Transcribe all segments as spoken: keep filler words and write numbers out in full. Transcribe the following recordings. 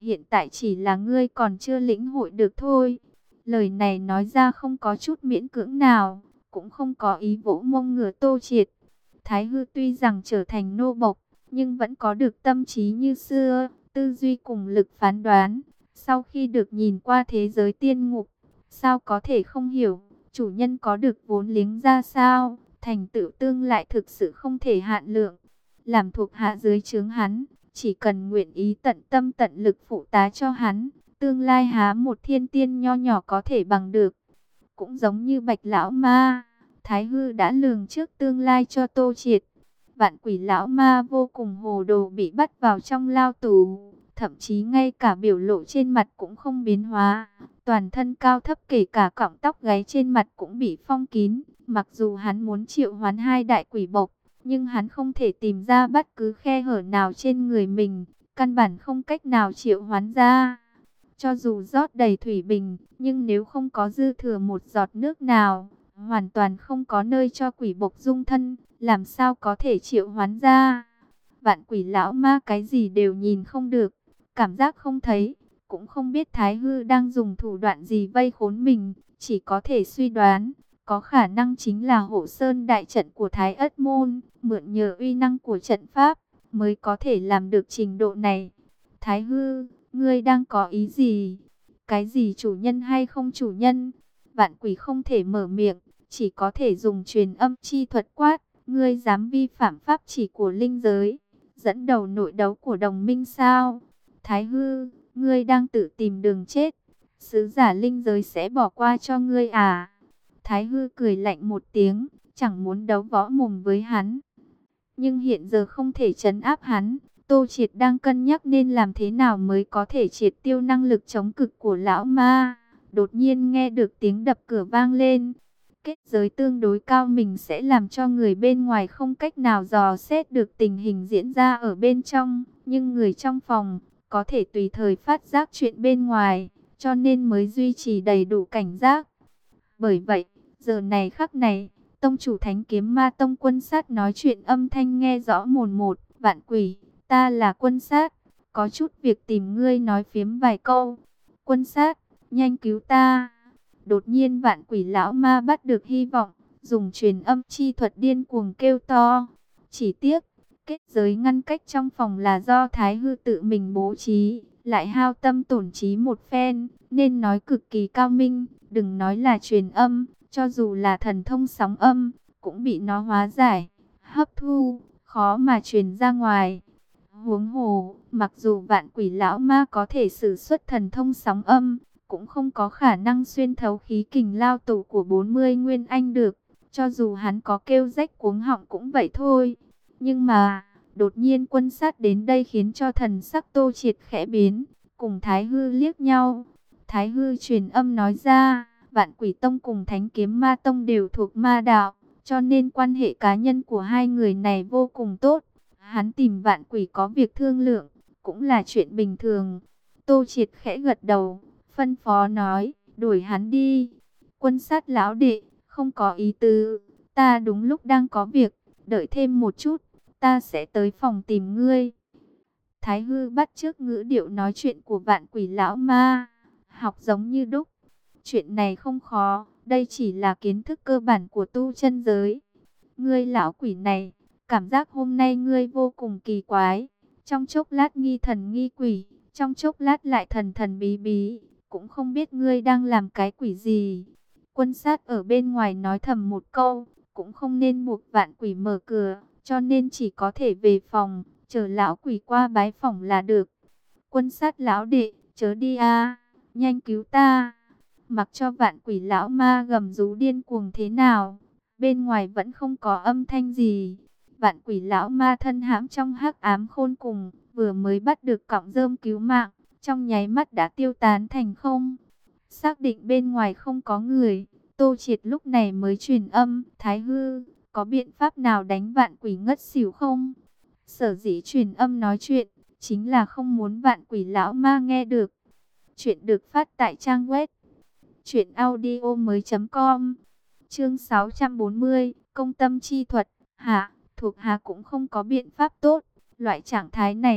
Hiện tại chỉ là ngươi còn chưa lĩnh hội được thôi. Lời này nói ra không có chút miễn cưỡng nào, cũng không có ý vỗ mông ngửa Tô Triệt. Thái Hư tuy rằng trở thành nô bộc, nhưng vẫn có được tâm trí như xưa, tư duy cùng lực phán đoán. Sau khi được nhìn qua thế giới tiên ngục, sao có thể không hiểu, chủ nhân có được vốn liếng ra sao, thành tựu tương lại thực sự không thể hạn lượng. Làm thuộc hạ dưới trướng hắn, chỉ cần nguyện ý tận tâm tận lực phụ tá cho hắn, tương lai há một thiên tiên nho nhỏ có thể bằng được. Cũng giống như Bạch Lão Ma, Thái Hư đã lường trước tương lai cho Tô Triệt. Vạn Quỷ Lão Ma vô cùng hồ đồ bị bắt vào trong lao tù, thậm chí ngay cả biểu lộ trên mặt cũng không biến hóa. Toàn thân cao thấp kể cả cọng tóc gáy trên mặt cũng bị phong kín. Mặc dù hắn muốn triệu hoán hai đại quỷ bộc, nhưng hắn không thể tìm ra bất cứ khe hở nào trên người mình, căn bản không cách nào triệu hoán ra. Cho dù rót đầy thủy bình, nhưng nếu không có dư thừa một giọt nước nào, hoàn toàn không có nơi cho quỷ bộc dung thân, làm sao có thể triệu hoán ra. Vạn Quỷ Lão Ma cái gì đều nhìn không được, cảm giác không thấy, cũng không biết Thái Hư đang dùng thủ đoạn gì vây khốn mình, chỉ có thể suy đoán, có khả năng chính là Hộ Sơn đại trận của Thái Ất Môn, mượn nhờ uy năng của trận pháp, mới có thể làm được trình độ này. Thái Hư, ngươi đang có ý gì? Cái gì chủ nhân hay không chủ nhân? Vạn Quỷ không thể mở miệng, chỉ có thể dùng truyền âm chi thuật quát. Ngươi dám vi phạm pháp chỉ của linh giới, dẫn đầu nội đấu của đồng minh sao? Thái Hư, ngươi đang tự tìm đường chết. Sứ giả linh giới sẽ bỏ qua cho ngươi à? Thái Hư cười lạnh một tiếng, chẳng muốn đấu võ mồm với hắn. Nhưng hiện giờ không thể trấn áp hắn. Tô Triệt đang cân nhắc nên làm thế nào mới có thể triệt tiêu năng lực chống cực của lão ma. Đột nhiên nghe được tiếng đập cửa vang lên. Kết giới tương đối cao mình sẽ làm cho người bên ngoài không cách nào dò xét được tình hình diễn ra ở bên trong. Nhưng người trong phòng có thể tùy thời phát giác chuyện bên ngoài, cho nên mới duy trì đầy đủ cảnh giác. Bởi vậy, giờ này khắc này, tông chủ Thánh Kiếm Ma Tông Quân Sát nói chuyện âm thanh nghe rõ mồn một. Vạn Quỷ, ta là Quân Sát, có chút việc tìm ngươi nói phiếm vài câu. Quân Sát, nhanh cứu ta. Đột nhiên Vạn Quỷ Lão Ma bắt được hy vọng, dùng truyền âm chi thuật điên cuồng kêu to. Chỉ tiếc, kết giới ngăn cách trong phòng là do Thái Hư tự mình bố trí, lại hao tâm tổn trí một phen, nên nói cực kỳ cao minh. Đừng nói là truyền âm, cho dù là thần thông sóng âm, cũng bị nó hóa giải, hấp thu, khó mà truyền ra ngoài. Huống hồ, mặc dù Vạn Quỷ Lão Ma có thể sử xuất thần thông sóng âm, cũng không có khả năng xuyên thấu khí kình lao tù của bốn mươi Nguyên Anh được. Cho dù hắn có kêu rách cuống họng cũng vậy thôi. Nhưng mà, đột nhiên Quân Sát đến đây khiến cho thần sắc Tô Triệt khẽ biến, cùng Thái Hư liếc nhau. Thái Hư truyền âm nói ra, Vạn Quỷ Tông cùng Thánh Kiếm Ma Tông đều thuộc ma đạo, cho nên quan hệ cá nhân của hai người này vô cùng tốt. Hắn tìm Vạn Quỷ có việc thương lượng, cũng là chuyện bình thường. Tô Triệt khẽ gật đầu, phân phó nói, đuổi hắn đi. Quân Sát lão đệ, không có ý tứ, ta đúng lúc đang có việc, đợi thêm một chút, ta sẽ tới phòng tìm ngươi. Thái Hư bắt chước ngữ điệu nói chuyện của Vạn Quỷ Lão Ma, học giống như đúc. Chuyện này không khó, đây chỉ là kiến thức cơ bản của tu chân giới. Ngươi lão quỷ này, cảm giác hôm nay ngươi vô cùng kỳ quái. Trong chốc lát nghi thần nghi quỷ, trong chốc lát lại thần thần bí bí, cũng không biết ngươi đang làm cái quỷ gì. Quân Sát ở bên ngoài nói thầm một câu, cũng không nên buộc Vạn Quỷ mở cửa, cho nên chỉ có thể về phòng, chờ lão quỷ qua bái phỏng là được. Quân Sát lão đệ, chớ đi a, nhanh cứu ta. Mặc cho Vạn Quỷ Lão Ma gầm rú điên cuồng thế nào, bên ngoài vẫn không có âm thanh gì. Vạn Quỷ Lão Ma thân hãm trong hắc ám khôn cùng, vừa mới bắt được cọng rơm cứu mạng, trong nháy mắt đã tiêu tán thành không. Xác định bên ngoài không có người, Tô Triệt lúc này mới truyền âm, Thái Hư, có biện pháp nào đánh Vạn Quỷ ngất xỉu không? Sở dĩ truyền âm nói chuyện, chính là không muốn Vạn Quỷ Lão Ma nghe được. Chuyện được phát tại trang web truyện audio mới chấm com. Chương sáu trăm bốn mươi, công tâm chi thuật. Hạ, thuộc hạ cũng không có biện pháp tốt. Loại trạng thái này,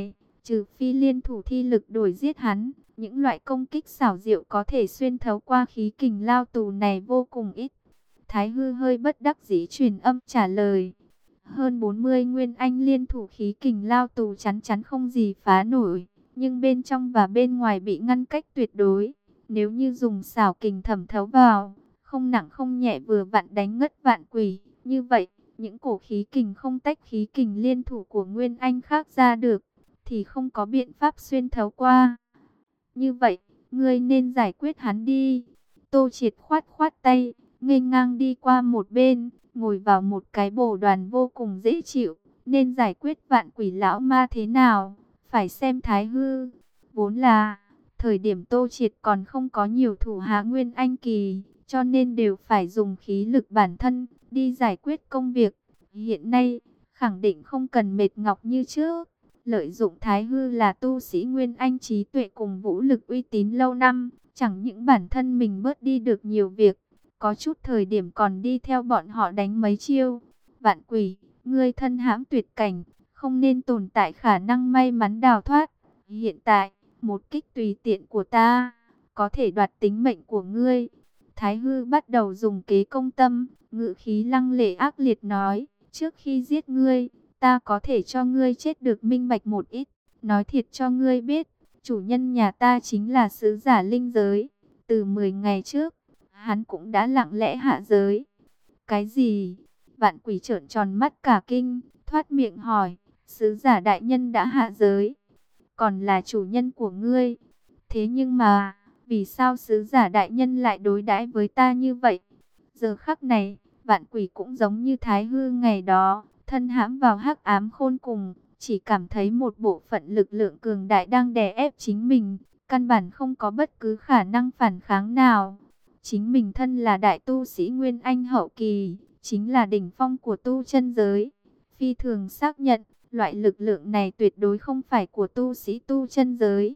trừ phi liên thủ thi lực đổi giết hắn, những loại công kích xảo diệu có thể xuyên thấu qua khí kình lao tù này vô cùng ít. Thái Hư hơi bất đắc dĩ truyền âm trả lời. Hơn bốn mươi nguyên anh liên thủ khí kình lao tù chắn chắn không gì phá nổi, nhưng bên trong và bên ngoài bị ngăn cách tuyệt đối. Nếu như dùng xảo kình thẩm thấu vào, không nặng không nhẹ vừa vặn đánh ngất vạn quỷ, như vậy, những cổ khí kình không tách khí kình liên thủ của nguyên anh khác ra được, thì không có biện pháp xuyên thấu qua. Như vậy, ngươi nên giải quyết hắn đi. Tô Triệt khoát khoát tay, nghênh ngang đi qua một bên, ngồi vào một cái bồ đoàn vô cùng dễ chịu. Nên giải quyết vạn quỷ lão ma thế nào, phải xem Thái Hư. Vốn là, thời điểm Tô Triệt còn không có nhiều thủ hạ nguyên anh kỳ, cho nên đều phải dùng khí lực bản thân, đi giải quyết công việc. Hiện nay, khẳng định không cần mệt nhọc như trước. Lợi dụng Thái Hư là tu sĩ nguyên anh trí tuệ cùng vũ lực uy tín lâu năm, chẳng những bản thân mình bớt đi được nhiều việc, có chút thời điểm còn đi theo bọn họ đánh mấy chiêu. Vạn quỷ, ngươi thân hãm tuyệt cảnh, không nên tồn tại khả năng may mắn đào thoát. Hiện tại, một kích tùy tiện của ta, có thể đoạt tính mệnh của ngươi. Thái Hư bắt đầu dùng kế công tâm, ngữ khí lăng lệ ác liệt nói, trước khi giết ngươi, ta có thể cho ngươi chết được minh bạch một ít. Nói thiệt cho ngươi biết, chủ nhân nhà ta chính là sứ giả linh giới. Từ mười ngày trước, hắn cũng đã lặng lẽ hạ giới. Cái gì? Vạn quỷ trợn tròn mắt cả kinh, thoát miệng hỏi, sứ giả đại nhân đã hạ giới, còn là chủ nhân của ngươi. Thế nhưng mà, vì sao sứ giả đại nhân lại đối đãi với ta như vậy? Giờ khắc này, vạn quỷ cũng giống như Thái Hư ngày đó, thân hãm vào hắc ám khôn cùng, chỉ cảm thấy một bộ phận lực lượng cường đại đang đè ép chính mình, căn bản không có bất cứ khả năng phản kháng nào. Chính mình thân là đại tu sĩ Nguyên Anh hậu kỳ, chính là đỉnh phong của tu chân giới. Phi thường xác nhận, loại lực lượng này tuyệt đối không phải của tu sĩ tu chân giới.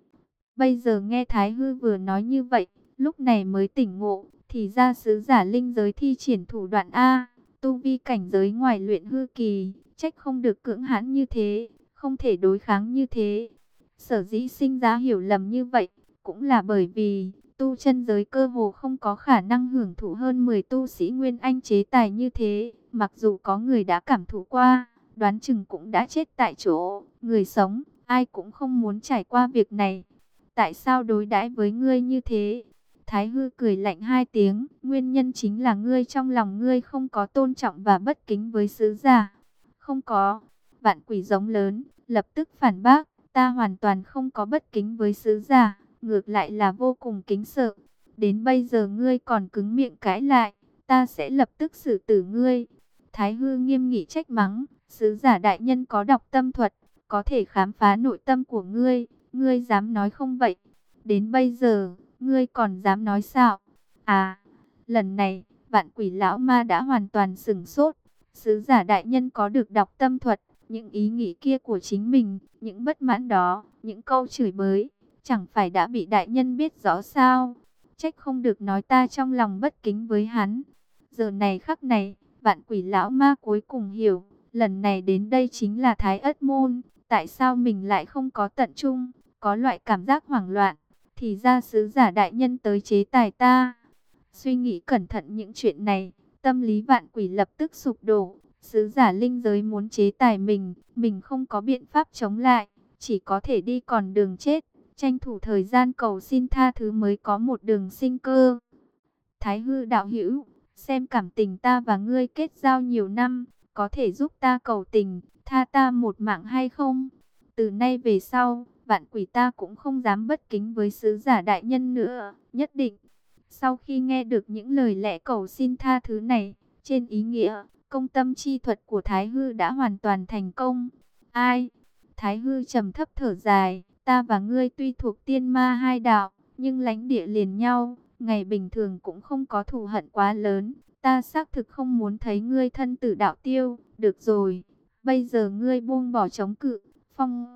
Bây giờ nghe Thái Hư vừa nói như vậy, lúc này mới tỉnh ngộ, thì ra sứ giả linh giới thi triển thủ đoạn A, tu vi cảnh giới ngoài luyện hư kỳ, trách không được cưỡng hãn như thế, không thể đối kháng như thế. Sở dĩ sinh ra hiểu lầm như vậy, cũng là bởi vì tu chân giới cơ hồ không có khả năng hưởng thụ hơn mười tu sĩ Nguyên Anh chế tài như thế. Mặc dù có người đã cảm thụ qua, đoán chừng cũng đã chết tại chỗ. Người sống, ai cũng không muốn trải qua việc này. Tại sao đối đãi với ngươi như thế? Thái Hư cười lạnh hai tiếng, nguyên nhân chính là ngươi trong lòng ngươi không có tôn trọng và bất kính với sứ giả. Không có. Vạn quỷ giống lớn, lập tức phản bác, ta hoàn toàn không có bất kính với sứ giả, ngược lại là vô cùng kính sợ. Đến bây giờ ngươi còn cứng miệng cãi lại, ta sẽ lập tức xử tử ngươi. Thái Hư nghiêm nghị trách mắng, sứ giả đại nhân có đọc tâm thuật, có thể khám phá nội tâm của ngươi, ngươi dám nói không vậy? Đến bây giờ, ngươi còn dám nói sao? À, lần này, vạn quỷ lão ma đã hoàn toàn sửng sốt. Sứ giả đại nhân có được đọc tâm thuật, những ý nghĩ kia của chính mình, những bất mãn đó, những câu chửi bới, chẳng phải đã bị đại nhân biết rõ sao? Trách không được nói ta trong lòng bất kính với hắn. Giờ này khắc này, vạn quỷ lão ma cuối cùng hiểu, lần này đến đây chính là Thái Ất Môn, tại sao mình lại không có tận trung, có loại cảm giác hoảng loạn, thì ra sứ giả đại nhân tới chế tài ta. Suy nghĩ cẩn thận những chuyện này, tâm lý vạn quỷ lập tức sụp đổ. Sứ giả linh giới muốn chế tài mình, mình không có biện pháp chống lại, chỉ có thể đi còn đường chết, tranh thủ thời gian cầu xin tha thứ mới có một đường sinh cơ. Thái Hư đạo hữu, xem cảm tình ta và ngươi kết giao nhiều năm, có thể giúp ta cầu tình, tha ta một mạng hay không? Từ nay về sau, vạn quỷ ta cũng không dám bất kính với sứ giả đại nhân nữa, nhất định. Sau khi nghe được những lời lẽ cầu xin tha thứ này, trên ý nghĩa, công tâm chi thuật của Thái Hư đã hoàn toàn thành công. Ai? Thái Hư trầm thấp thở dài, ta và ngươi tuy thuộc tiên ma hai đạo, nhưng lãnh địa liền nhau, ngày bình thường cũng không có thù hận quá lớn. Ta xác thực không muốn thấy ngươi thân tử đạo tiêu. Được rồi, bây giờ ngươi buông bỏ chống cự, phong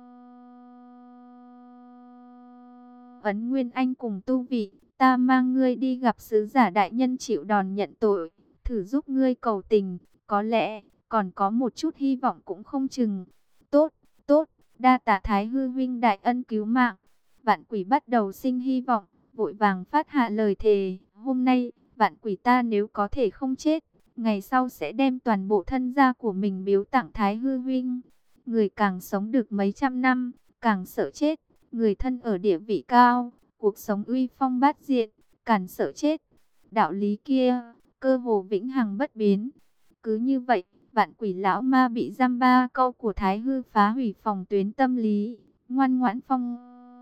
ấn Nguyên Anh cùng tu vị, ta mang ngươi đi gặp sứ giả đại nhân chịu đòn nhận tội, thử giúp ngươi cầu tình, có lẽ còn có một chút hy vọng cũng không chừng. Tốt, tốt, Đa tạ Thái hư huynh đại ân cứu mạng. Vạn quỷ bắt đầu sinh hy vọng, vội vàng phát hạ lời thề. Hôm nay, vạn quỷ ta nếu có thể không chết, ngày sau sẽ đem toàn bộ thân gia của mình biếu tặng Thái hư huynh. Người càng sống được mấy trăm năm, càng sợ chết. Người thân ở địa vị cao, cuộc sống uy phong bát diện, càng sợ chết. Đạo lý kia, cơ hồ vĩnh hằng bất biến. Cứ như vậy, vạn quỷ lão ma bị giam ba câu của Thái hư phá hủy phòng tuyến tâm lý, ngoan ngoãn phong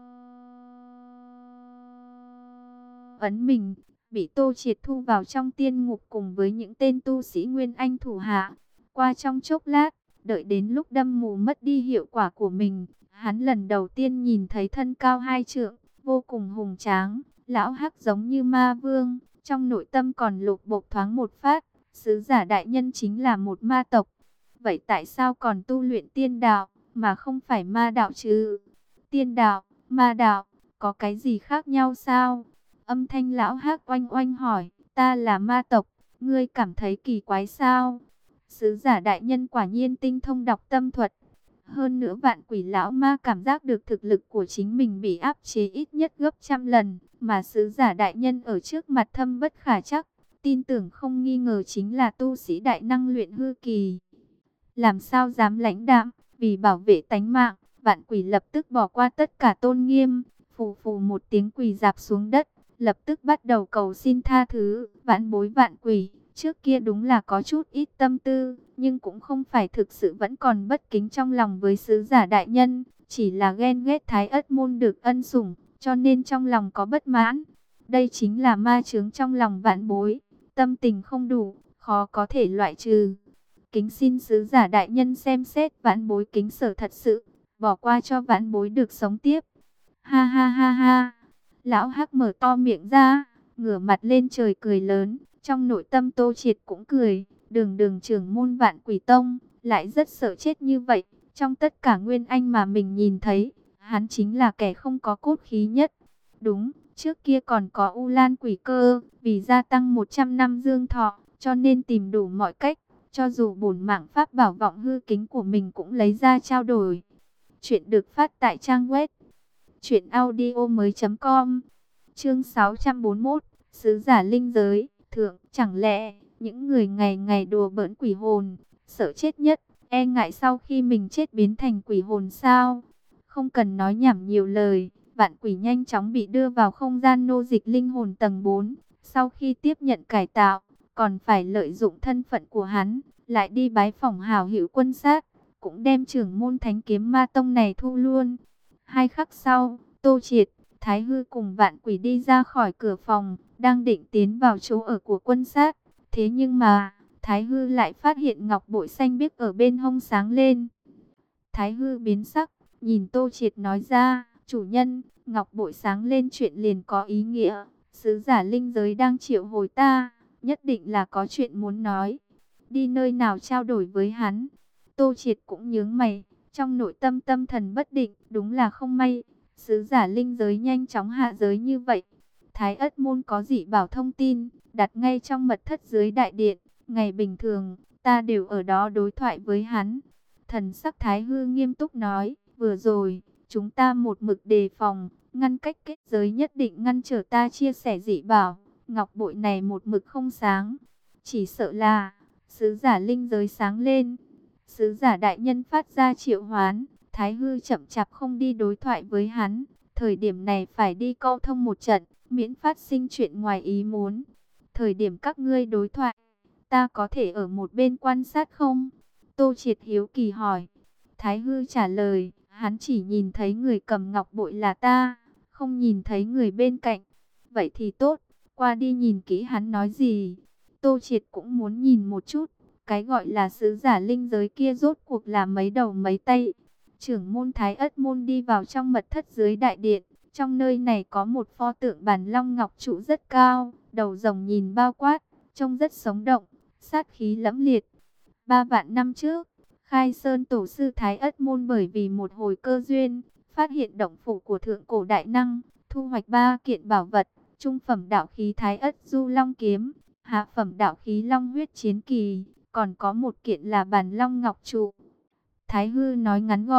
ấn mình, bị Tô Triệt thu vào trong tiên ngục cùng với những tên tu sĩ Nguyên Anh thủ hạ. Qua trong chốc lát, đợi đến lúc đâm mù mất đi hiệu quả của mình, hắn lần đầu tiên nhìn thấy thân cao hai trượng, vô cùng hùng tráng, lão hắc giống như ma vương, trong nội tâm còn lục bộc thoáng một phát, sứ giả đại nhân chính là một ma tộc. Vậy tại sao còn tu luyện tiên đạo, mà không phải ma đạo chứ? Tiên đạo, ma đạo, có cái gì khác nhau sao? Âm thanh lão hắc oanh oanh hỏi, ta là ma tộc, ngươi cảm thấy kỳ quái sao? Sứ giả đại nhân quả nhiên tinh thông đọc tâm thuật. Hơn nữa vạn quỷ lão ma cảm giác được thực lực của chính mình bị áp chế ít nhất gấp trăm lần, mà sứ giả đại nhân ở trước mặt thâm bất khả trắc, tin tưởng không nghi ngờ chính là tu sĩ đại năng luyện hư kỳ. Làm sao dám lãnh đạm, vì bảo vệ tánh mạng, vạn quỷ lập tức bỏ qua tất cả tôn nghiêm, phù phù một tiếng quỳ dạp xuống đất, lập tức bắt đầu cầu xin tha thứ. Vãn bối vạn quỷ, trước kia đúng là có chút ít tâm tư, nhưng cũng không phải thực sự vẫn còn bất kính trong lòng với sứ giả đại nhân, chỉ là ghen ghét Thái Ất môn được ân sủng, cho nên trong lòng có bất mãn. Đây chính là ma chướng trong lòng vãn bối, tâm tình không đủ, khó có thể loại trừ. Kính xin sứ giả đại nhân xem xét, vãn bối kính sở thật sự, bỏ qua cho vãn bối được sống tiếp. Ha ha ha ha. Lão hắc mở to miệng ra, ngửa mặt lên trời cười lớn, trong nội tâm Tô Triệt cũng cười. Đường đường trưởng môn vạn quỷ tông, lại rất sợ chết như vậy. Trong tất cả nguyên anh mà mình nhìn thấy, hắn chính là kẻ không có cốt khí nhất. Đúng, trước kia còn có U Lan quỷ cơ, vì gia tăng một trăm năm dương thọ, cho nên tìm đủ mọi cách, cho dù bổn mạng pháp bảo vọng hư kính của mình cũng lấy ra trao đổi. Chuyện được phát tại trang web truyện audio mới.com. Chương sáu trăm bốn mươi mốt, sứ giả linh giới, thượng, chẳng lẽ những người ngày ngày đùa bỡn quỷ hồn, sợ chết nhất, e ngại sau khi mình chết biến thành quỷ hồn sao? Không cần nói nhảm nhiều lời, vạn quỷ nhanh chóng bị đưa vào không gian nô dịch linh hồn tầng bốn. Sau khi tiếp nhận cải tạo, còn phải lợi dụng thân phận của hắn, lại đi bái phỏng hảo hữu Quân Sát, cũng đem trưởng môn thánh kiếm ma tông này thu luôn. Hai khắc sau, Tô Triệt, Thái hư cùng vạn quỷ đi ra khỏi cửa phòng, đang định tiến vào chỗ ở của Quân Sát. Thế nhưng mà, Thái hư lại phát hiện ngọc bội xanh biếc ở bên hông sáng lên. Thái hư biến sắc, nhìn Tô Triệt nói ra, chủ nhân, ngọc bội sáng lên chuyện liền có ý nghĩa. Sứ giả linh giới đang triệu hồi ta, nhất định là có chuyện muốn nói. Đi nơi nào trao đổi với hắn? Tô Triệt cũng nhướng mày, trong nội tâm tâm thần bất định, đúng là không may. Sứ giả linh giới nhanh chóng hạ giới như vậy. Thái Ất môn có dị bảo thông tin, đặt ngay trong mật thất dưới đại điện. Ngày bình thường, ta đều ở đó đối thoại với hắn. Thần sắc Thái hư nghiêm túc nói, vừa rồi, chúng ta một mực đề phòng, ngăn cách kết giới nhất định ngăn trở ta chia sẻ dị bảo. Ngọc bội này một mực không sáng, chỉ sợ là sứ giả linh giới sáng lên. Sứ giả đại nhân phát ra triệu hoán, Thái hư chậm chạp không đi đối thoại với hắn. Thời điểm này phải đi câu thông một trận, miễn phát sinh chuyện ngoài ý muốn. Thời điểm các ngươi đối thoại, ta có thể ở một bên quan sát không? Tô Triệt hiếu kỳ hỏi. Thái hư trả lời, hắn chỉ nhìn thấy người cầm ngọc bội là ta, không nhìn thấy người bên cạnh. Vậy thì tốt, qua đi nhìn kỹ hắn nói gì. Tô Triệt cũng muốn nhìn một chút, cái gọi là sứ giả linh giới kia rốt cuộc là mấy đầu mấy tay. Trưởng môn Thái Ất môn đi vào trong mật thất dưới đại điện. Trong nơi này có một pho tượng bàn long ngọc trụ rất cao, đầu rồng nhìn bao quát, trông rất sống động, sát khí lẫm liệt. Ba vạn năm trước, Khai Sơn tổ sư Thái Ất môn bởi vì một hồi cơ duyên, phát hiện động phủ của thượng cổ đại năng, thu hoạch ba kiện bảo vật, trung phẩm đạo khí Thái Ất Du Long kiếm, hạ phẩm đạo khí Long huyết chiến kỳ, còn có một kiện là bàn long ngọc trụ. Thái hư nói ngắn gọn,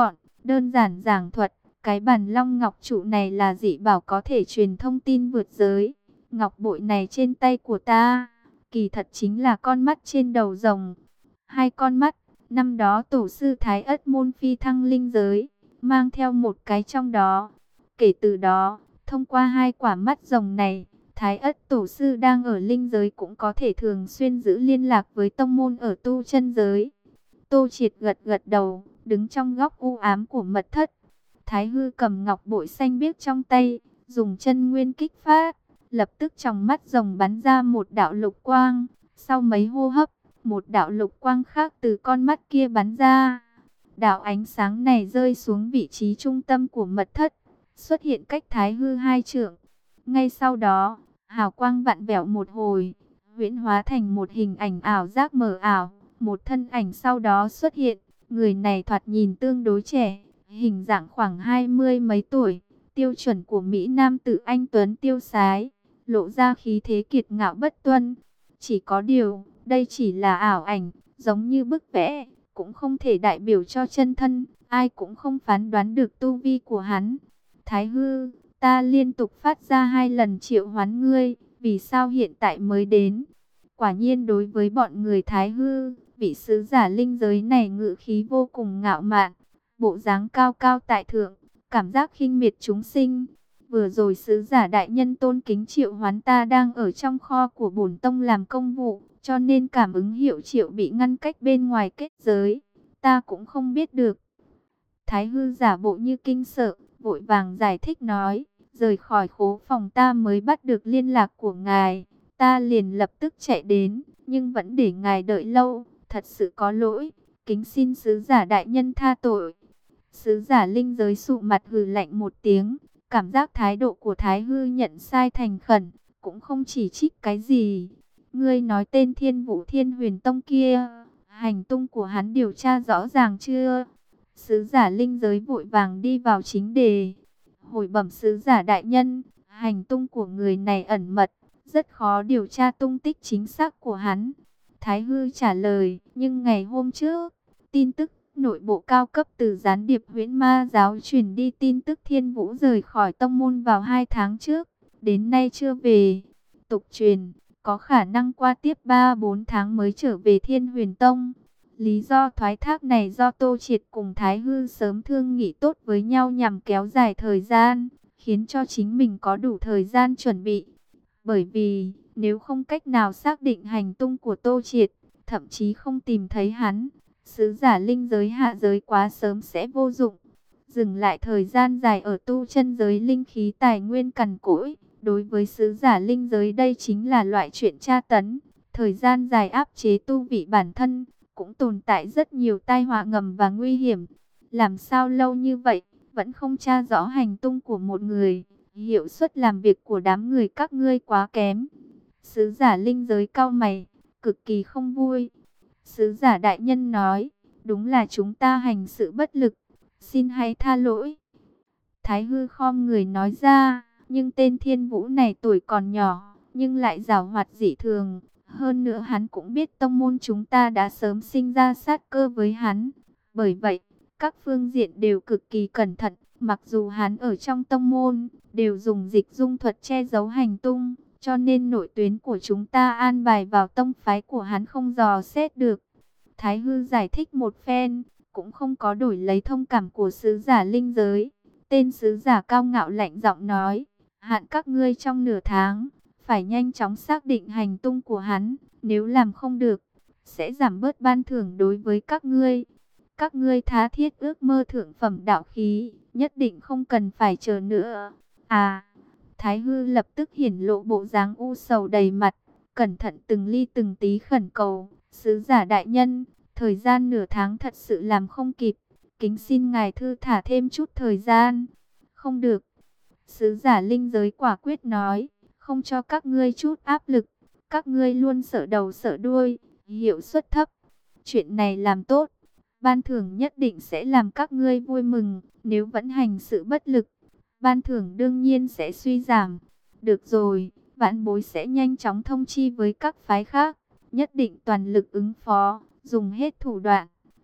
Đơn giản giảng thuật, cái bàn long ngọc trụ này là dị bảo có thể truyền thông tin vượt giới. Ngọc bội này trên tay của ta, kỳ thật chính là con mắt trên đầu rồng. Hai con mắt, năm đó tổ sư Thái Ất môn phi thăng linh giới, mang theo một cái trong đó. Kể từ đó, thông qua hai quả mắt rồng này, Thái Ất tổ sư đang ở linh giới cũng có thể thường xuyên giữ liên lạc với tông môn ở tu chân giới. Tô Triệt gật gật đầu, đứng trong góc u ám của mật thất. Thái Hư cầm ngọc bội xanh biếc trong tay, dùng chân nguyên kích phát, lập tức trong mắt rồng bắn ra một đạo lục quang. Sau mấy hô hấp, một đạo lục quang khác từ con mắt kia bắn ra. Đạo ánh sáng này rơi xuống vị trí trung tâm của mật thất, xuất hiện cách Thái Hư hai trượng. Ngay sau đó, hào quang vặn vẹo một hồi, huyễn hóa thành một hình ảnh ảo giác mờ ảo. Một thân ảnh sau đó xuất hiện, người này thoạt nhìn tương đối trẻ, hình dạng khoảng hai mươi mấy tuổi, tiêu chuẩn của Mỹ Nam tử anh tuấn tiêu sái, lộ ra khí thế kiệt ngạo bất tuân. Chỉ có điều, đây chỉ là ảo ảnh, giống như bức vẽ, cũng không thể đại biểu cho chân thân, ai cũng không phán đoán được tu vi của hắn. Thái Hư, ta liên tục phát ra hai lần triệu hoán ngươi, vì sao hiện tại mới đến? Quả nhiên đối với bọn người Thái Hư, vị sứ giả linh giới này ngự khí vô cùng ngạo mạn, bộ dáng cao cao tại thượng, cảm giác khinh miệt chúng sinh. Vừa rồi sứ giả đại nhân tôn kính triệu hoán ta đang ở trong kho của bổn tông làm công vụ, cho nên cảm ứng hiệu triệu bị ngăn cách bên ngoài kết giới, ta cũng không biết được. Thái Hư giả bộ như kinh sợ, vội vàng giải thích nói, rời khỏi khố phòng ta mới bắt được liên lạc của ngài, ta liền lập tức chạy đến, nhưng vẫn để ngài đợi lâu, thật sự có lỗi, kính xin sứ giả đại nhân tha tội. Sứ giả linh giới sụ mặt hừ lạnh một tiếng, cảm giác thái độ của Thái Hư nhận sai thành khẩn, cũng không chỉ trích cái gì. Ngươi nói tên Thiên Vũ Thiên Huyền Tông kia, hành tung của hắn điều tra rõ ràng chưa? Sứ giả linh giới vội vàng đi vào chính đề. Hồi bẩm sứ giả đại nhân, hành tung của người này ẩn mật, rất khó điều tra tung tích chính xác của hắn. Thái Hư trả lời, nhưng ngày hôm trước, tin tức nội bộ cao cấp từ gián điệp huyễn ma giáo truyền đi tin tức Thiên Vũ rời khỏi tông môn vào hai tháng trước, đến nay chưa về. Tục truyền, có khả năng qua tiếp ba bốn tháng mới trở về Thiên Huyền Tông. Lý do thoái thác này do Tô Triệt cùng Thái Hư sớm thương nghị tốt với nhau nhằm kéo dài thời gian, khiến cho chính mình có đủ thời gian chuẩn bị. Bởi vì, nếu không cách nào xác định hành tung của Tô Triệt, thậm chí không tìm thấy hắn, sứ giả linh giới hạ giới quá sớm sẽ vô dụng. Dừng lại thời gian dài ở tu chân giới linh khí tài nguyên cằn cỗi, đối với sứ giả linh giới đây chính là loại chuyện tra tấn. Thời gian dài áp chế tu vị bản thân, cũng tồn tại rất nhiều tai họa ngầm và nguy hiểm. Làm sao lâu như vậy, vẫn không tra rõ hành tung của một người, hiệu suất làm việc của đám người các ngươi quá kém. Sứ giả linh giới cau mày, cực kỳ không vui. Sứ giả đại nhân nói, đúng là chúng ta hành sự bất lực, xin hãy tha lỗi. Thái Hư khom người nói ra, nhưng tên Thiên Vũ này tuổi còn nhỏ, nhưng lại giàu hoạt dị thường. Hơn nữa hắn cũng biết tông môn chúng ta đã sớm sinh ra sát cơ với hắn. Bởi vậy, các phương diện đều cực kỳ cẩn thận. Mặc dù hắn ở trong tông môn, đều dùng dịch dung thuật che giấu hành tung. Cho nên nội tuyến của chúng ta an bài vào tông phái của hắn không dò xét được. Thái Hư giải thích một phen, cũng không có đổi lấy thông cảm của sứ giả linh giới. Tên sứ giả cao ngạo lạnh giọng nói, hạn các ngươi trong nửa tháng, phải nhanh chóng xác định hành tung của hắn, nếu làm không được, sẽ giảm bớt ban thưởng đối với các ngươi. Các ngươi tha thiết ước mơ thượng phẩm đạo khí, nhất định không cần phải chờ nữa. À, Thái Hư lập tức hiển lộ bộ dáng u sầu đầy mặt, cẩn thận từng ly từng tí khẩn cầu, sứ giả đại nhân, thời gian nửa tháng thật sự làm không kịp, kính xin ngài thư thả thêm chút thời gian. Không được, sứ giả linh giới quả quyết nói, không cho các ngươi chút áp lực, các ngươi luôn sợ đầu sợ đuôi, hiệu suất thấp. Chuyện này làm tốt, ban thưởng nhất định sẽ làm các ngươi vui mừng, nếu vẫn hành sự bất lực, ban thưởng đương nhiên sẽ suy giảm. Được rồi, vãn bối sẽ nhanh chóng thông chi với các phái khác, nhất định toàn lực ứng phó, dùng hết thủ đoạn,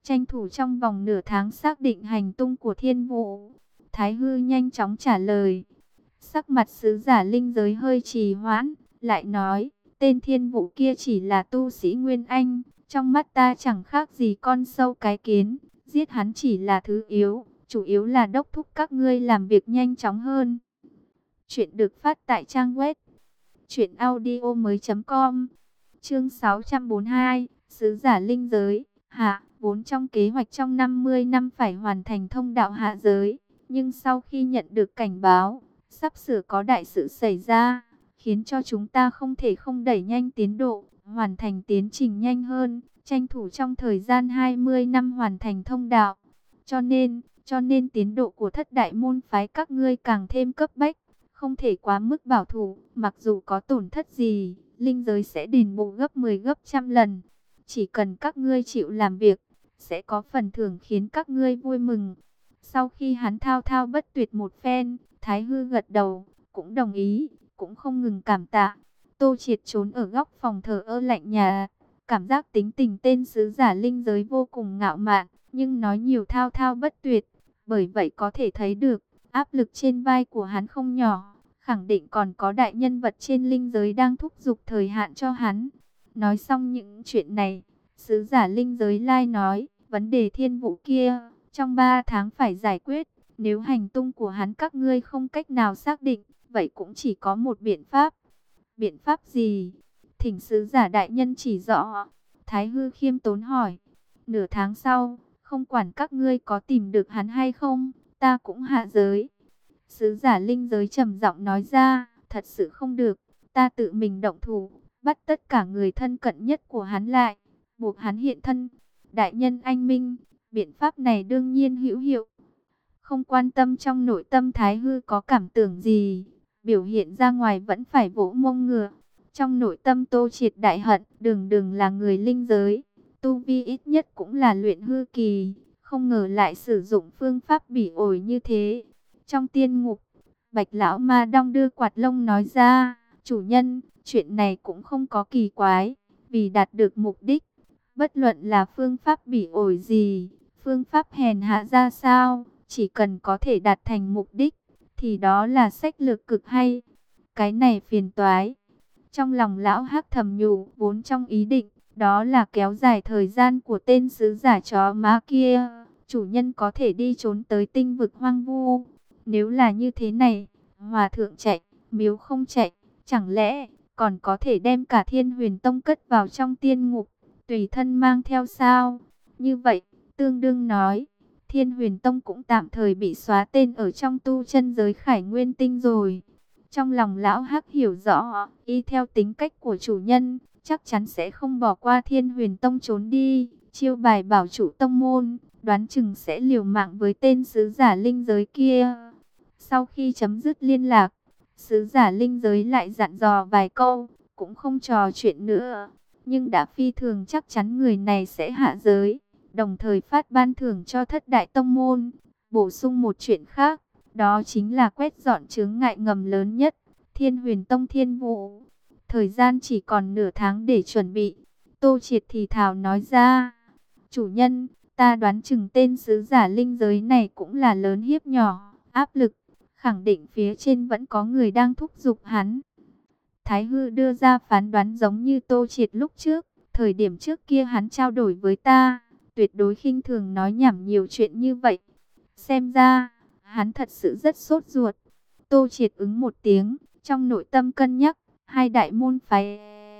tranh thủ trong vòng nửa tháng xác định hành tung của thiên vũ. Thái hư nhanh chóng trả lời. Sắc mặt sứ giả linh giới hơi trì hoãn, lại nói, tên thiên vũ kia chỉ là tu sĩ Nguyên Anh, trong mắt ta chẳng khác gì con sâu cái kiến, giết hắn chỉ là thứ yếu, chủ yếu là đốc thúc các ngươi làm việc nhanh chóng hơn. Chuyện được phát tại trang web truyện audio mới chấm com. Chương sáu trăm bốn mươi hai, sứ giả linh giới. Hạ, vốn trong kế hoạch trong năm mươi năm phải hoàn thành thông đạo hạ giới, nhưng sau khi nhận được cảnh báo sắp sửa có đại sự xảy ra, khiến cho chúng ta không thể không đẩy nhanh tiến độ, hoàn thành tiến trình nhanh hơn, tranh thủ trong thời gian hai mươi năm hoàn thành thông đạo. Cho nên, cho nên tiến độ của thất đại môn phái các ngươi càng thêm cấp bách, không thể quá mức bảo thủ, mặc dù có tổn thất gì, linh giới sẽ đền bù gấp mười gấp trăm lần. Chỉ cần các ngươi chịu làm việc, sẽ có phần thưởng khiến các ngươi vui mừng. Sau khi hắn thao thao bất tuyệt một phen, Thái hư gật đầu, cũng đồng ý, cũng không ngừng cảm tạ. Tô Triệt trốn ở góc phòng thờ ơ lạnh nhà, cảm giác tính tình tên sứ giả linh giới vô cùng ngạo mạn, nhưng nói nhiều thao thao bất tuyệt. Bởi vậy có thể thấy được, áp lực trên vai của hắn không nhỏ, khẳng định còn có đại nhân vật trên linh giới đang thúc giục thời hạn cho hắn. Nói xong những chuyện này, sứ giả linh giới lai nói, vấn đề thiên vũ kia, trong ba tháng phải giải quyết. Nếu hành tung của hắn các ngươi không cách nào xác định, vậy cũng chỉ có một biện pháp. Biện pháp gì? Thỉnh sứ giả đại nhân chỉ rõ. Thái hư khiêm tốn hỏi. Nửa tháng sau, không quản các ngươi có tìm được hắn hay không, ta cũng hạ giới. Sứ giả linh giới trầm giọng nói ra, thật sự không được, ta tự mình động thủ, bắt tất cả người thân cận nhất của hắn lại, buộc hắn hiện thân. Đại nhân anh minh, biện pháp này đương nhiên hữu hiệu. Không quan tâm trong nội tâm Thái hư có cảm tưởng gì, biểu hiện ra ngoài vẫn phải vỗ mông ngựa. Trong nội tâm Tô Triệt đại hận, đường đường là người linh giới, tu vi ít nhất cũng là luyện hư kỳ, không ngờ lại sử dụng phương pháp bỉ ổi như thế. Trong tiên ngục, Bạch lão ma đong đưa quạt lông nói ra, chủ nhân, chuyện này cũng không có kỳ quái, vì đạt được mục đích, bất luận là phương pháp bỉ ổi gì, phương pháp hèn hạ ra sao, chỉ cần có thể đạt thành mục đích, thì đó là sách lược cực hay. Cái này phiền toái. Trong lòng lão hắc thầm nhủ, vốn trong ý định, đó là kéo dài thời gian của tên sứ giả chó má kia. Chủ nhân có thể đi trốn tới tinh vực hoang vu. Nếu là như thế này, hòa thượng chạy, miếu không chạy, chẳng lẽ còn có thể đem cả Thiên Huyền Tông cất vào trong tiên ngục, tùy thân mang theo sao? Như vậy, tương đương nói, Thiên Huyền Tông cũng tạm thời bị xóa tên ở trong tu chân giới Khải Nguyên Tinh rồi. Trong lòng lão hắc hiểu rõ, y theo tính cách của chủ nhân, chắc chắn sẽ không bỏ qua Thiên Huyền Tông trốn đi, chiêu bài bảo chủ tông môn, đoán chừng sẽ liều mạng với tên sứ giả linh giới kia. Sau khi chấm dứt liên lạc, sứ giả linh giới lại dặn dò vài câu, cũng không trò chuyện nữa, nhưng đã phi thường chắc chắn người này sẽ hạ giới, đồng thời phát ban thưởng cho thất đại tông môn. Bổ sung một chuyện khác, đó chính là quét dọn chướng ngại ngầm lớn nhất, Thiên Huyền Tông Thiên Vũ. Thời gian chỉ còn nửa tháng để chuẩn bị. Tô Triệt thì thào nói ra, chủ nhân, ta đoán chừng tên sứ giả linh giới này cũng là lớn hiếp nhỏ, áp lực, khẳng định phía trên vẫn có người đang thúc giục hắn. Thái hư đưa ra phán đoán giống như Tô Triệt lúc trước, thời điểm trước kia hắn trao đổi với ta, tuyệt đối khinh thường nói nhảm nhiều chuyện như vậy. Xem ra, hắn thật sự rất sốt ruột. Tô Triệt ứng một tiếng, trong nội tâm cân nhắc, hai đại môn phái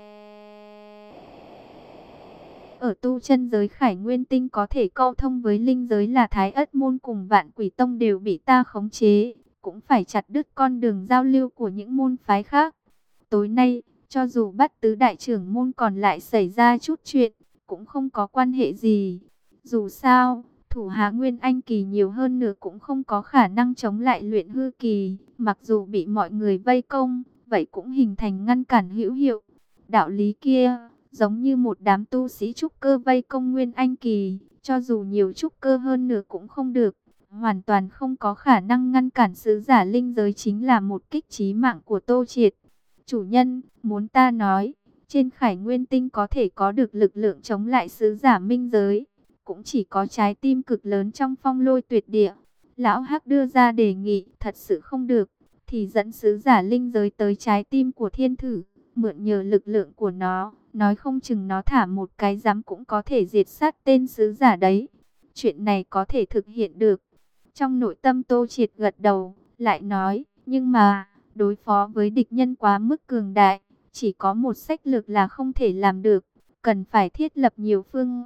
ở tu chân giới Khải Nguyên Tinh có thể câu thông với linh giới là Thái Ất Môn cùng Vạn Quỷ Tông đều bị ta khống chế, cũng phải chặt đứt con đường giao lưu của những môn phái khác. Tối nay, cho dù bắt tứ đại trưởng môn còn lại xảy ra chút chuyện, cũng không có quan hệ gì. Dù sao, thủ hạ Nguyên Anh kỳ nhiều hơn nữa cũng không có khả năng chống lại luyện hư kỳ, mặc dù bị mọi người vây công, vậy cũng hình thành ngăn cản hữu hiệu. Đạo lý kia, giống như một đám tu sĩ trúc cơ vây công Nguyên Anh kỳ, cho dù nhiều trúc cơ hơn nữa cũng không được, hoàn toàn không có khả năng ngăn cản sứ giả linh giới, chính là một kích chí mạng của Tô Triệt. Chủ nhân, muốn ta nói, trên Khải Nguyên Tinh có thể có được lực lượng chống lại sứ giả minh giới, cũng chỉ có trái tim cực lớn trong Phong Lôi Tuyệt Địa. Lão Hắc đưa ra đề nghị, thật sự không được, thì dẫn sứ giả linh giới tới trái tim của thiên thử, mượn nhờ lực lượng của nó, nói không chừng nó thả một cái giám cũng có thể diệt sát tên sứ giả đấy. Chuyện này có thể thực hiện được. Trong nội tâm Tô Triệt gật đầu, lại nói, nhưng mà, đối phó với địch nhân quá mức cường đại, chỉ có một sách lược là không thể làm được, cần phải thiết lập nhiều phương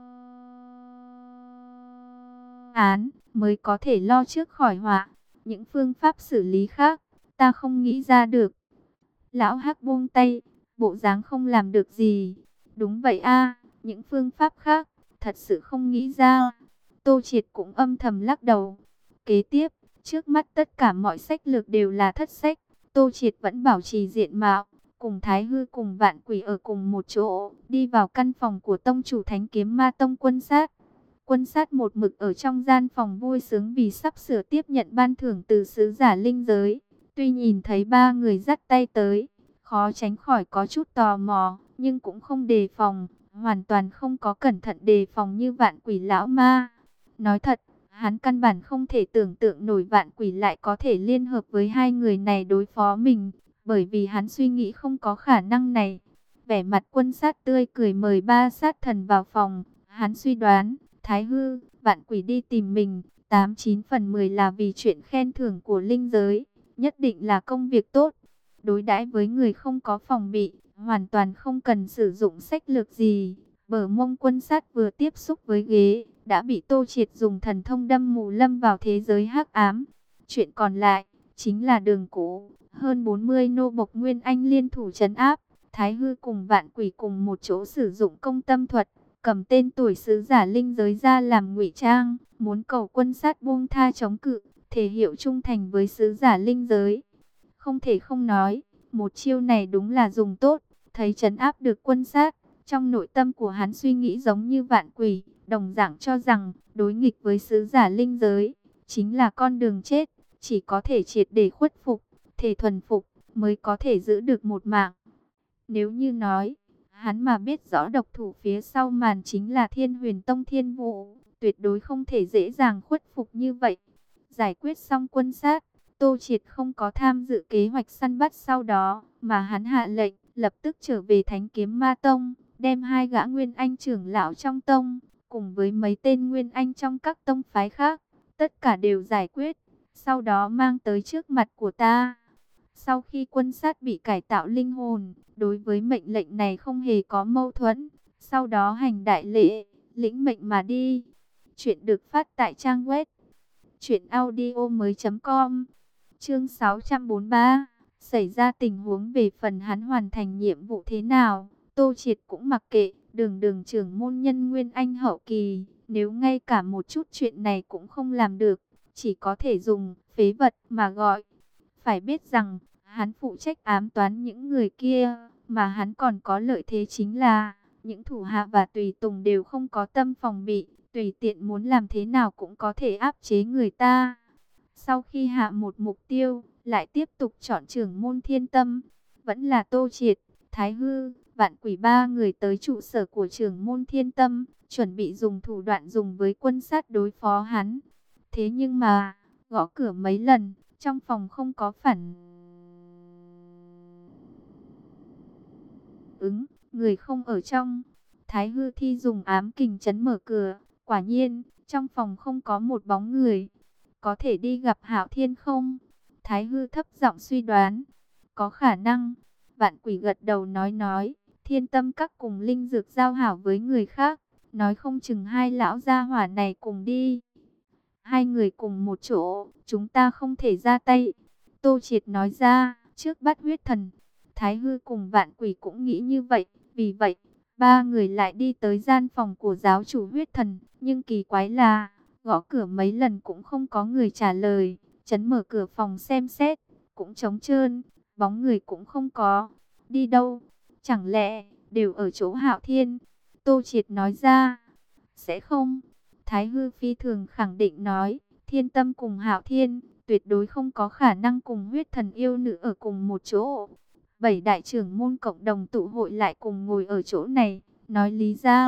án mới có thể lo trước khỏi họa. Những phương pháp xử lý khác, ta không nghĩ ra được. Lão Hắc buông tay, bộ dáng không làm được gì. Đúng vậy a, những phương pháp khác, thật sự không nghĩ ra. Tô Triệt cũng âm thầm lắc đầu. Kế tiếp, trước mắt tất cả mọi sách lược đều là thất sách. Tô Triệt vẫn bảo trì diện mạo, cùng Thái Hư cùng Vạn Quỷ ở cùng một chỗ, đi vào căn phòng của tông chủ Thánh Kiếm Ma Tông Quân Sát. Quân Sát một mực ở trong gian phòng vui sướng vì sắp sửa tiếp nhận ban thưởng từ sứ giả linh giới. Tuy nhìn thấy ba người dắt tay tới, khó tránh khỏi có chút tò mò, nhưng cũng không đề phòng, hoàn toàn không có cẩn thận đề phòng như Vạn Quỷ lão ma. Nói thật, hắn căn bản không thể tưởng tượng nổi Vạn Quỷ lại có thể liên hợp với hai người này đối phó mình, bởi vì hắn suy nghĩ không có khả năng này. Vẻ mặt Quân Sát tươi cười mời ba sát thần vào phòng, hắn suy đoán, Thái Hư, Vạn Quỷ đi tìm mình, tám chín phần mười là vì chuyện khen thưởng của linh giới, nhất định là công việc tốt. Đối đãi với người không có phòng bị, hoàn toàn không cần sử dụng sách lược gì. Bờ mông Quân Sát vừa tiếp xúc với ghế, đã bị Tô Triệt dùng thần thông đâm mù lâm vào thế giới hắc ám. Chuyện còn lại, chính là đường cũ, hơn bốn mươi nô bộc Nguyên Anh liên thủ trấn áp. Thái Hư cùng Vạn Quỷ cùng một chỗ sử dụng công tâm thuật, cầm tên tuổi sứ giả linh giới ra làm ngụy trang, muốn cầu Quân Sát buông tha chống cự, thể hiệu trung thành với sứ giả linh giới. Không thể không nói, một chiêu này đúng là dùng tốt, thấy trấn áp được Quân Sát. Trong nội tâm của hắn suy nghĩ giống như Vạn Quỷ, đồng dạng cho rằng đối nghịch với sứ giả linh giới chính là con đường chết, chỉ có thể triệt để khuất phục, thể thuần phục mới có thể giữ được một mạng. Nếu như nói, hắn mà biết rõ độc thủ phía sau màn chính là Thiên Huyền Tông Thiên Vũ, tuyệt đối không thể dễ dàng khuất phục như vậy. Giải quyết xong Quân Sát, Tô Triệt không có tham dự kế hoạch săn bắt sau đó, mà hắn hạ lệnh lập tức trở về Thánh Kiếm Ma Tông, đem hai gã Nguyên Anh trưởng lão trong tông, cùng với mấy tên Nguyên Anh trong các tông phái khác, tất cả đều giải quyết, sau đó mang tới trước mặt của ta. Sau khi Quân Sát bị cải tạo linh hồn, đối với mệnh lệnh này không hề có mâu thuẫn, sau đó hành đại lễ, lĩnh mệnh mà đi. Chuyện được phát tại trang web truyện audio mới chấm com. Chương sáu trăm bốn mươi ba, xảy ra tình huống về phần hắn hoàn thành nhiệm vụ thế nào, Tô Triệt cũng mặc kệ. Đường đường trưởng môn nhân Nguyên Anh hậu kỳ, nếu ngay cả một chút chuyện này cũng không làm được, chỉ có thể dùng phế vật mà gọi. Phải biết rằng, hắn phụ trách ám toán những người kia, mà hắn còn có lợi thế chính là, những thủ hạ và tùy tùng đều không có tâm phòng bị, tùy tiện muốn làm thế nào cũng có thể áp chế người ta. Sau khi hạ một mục tiêu, lại tiếp tục chọn trưởng môn Thiên Tâm, vẫn là Tô Triệt, Thái Hư, Vạn Quỷ ba người tới trụ sở của trưởng môn Thiên Tâm, chuẩn bị dùng thủ đoạn dùng với Quân Sát đối phó hắn. Thế nhưng mà, gõ cửa mấy lần, trong phòng không có phản ứng, người không ở trong. Thái Hư thi dùng ám kình chấn mở cửa, quả nhiên, trong phòng không có một bóng người. Có thể đi gặp Hạo Thiên không? Thái Hư thấp giọng suy đoán. Có khả năng. Vạn Quỷ gật đầu nói nói, Thiên Tâm các cùng linh dược giao hảo với người khác, nói không chừng hai lão gia hỏa này cùng đi. Hai người cùng một chỗ, chúng ta không thể ra tay. Tô Triệt nói ra, trước bắt huyết thần. Thái Hư cùng Vạn Quỷ cũng nghĩ như vậy, vì vậy, ba người lại đi tới gian phòng của giáo chủ huyết thần. Nhưng kỳ quái là, gõ cửa mấy lần cũng không có người trả lời. Chấn mở cửa phòng xem xét, cũng trống trơn, bóng người cũng không có. Đi đâu? Chẳng lẽ đều ở chỗ Hạo Thiên? Tô Triệt nói ra. Sẽ không. Thái Hư phi thường khẳng định nói, Thiên Tâm cùng Hạo Thiên tuyệt đối không có khả năng cùng huyết thần yêu nữ ở cùng một chỗ. Bảy đại trưởng môn cộng đồng tụ hội lại cùng ngồi ở chỗ này, nói lý ra,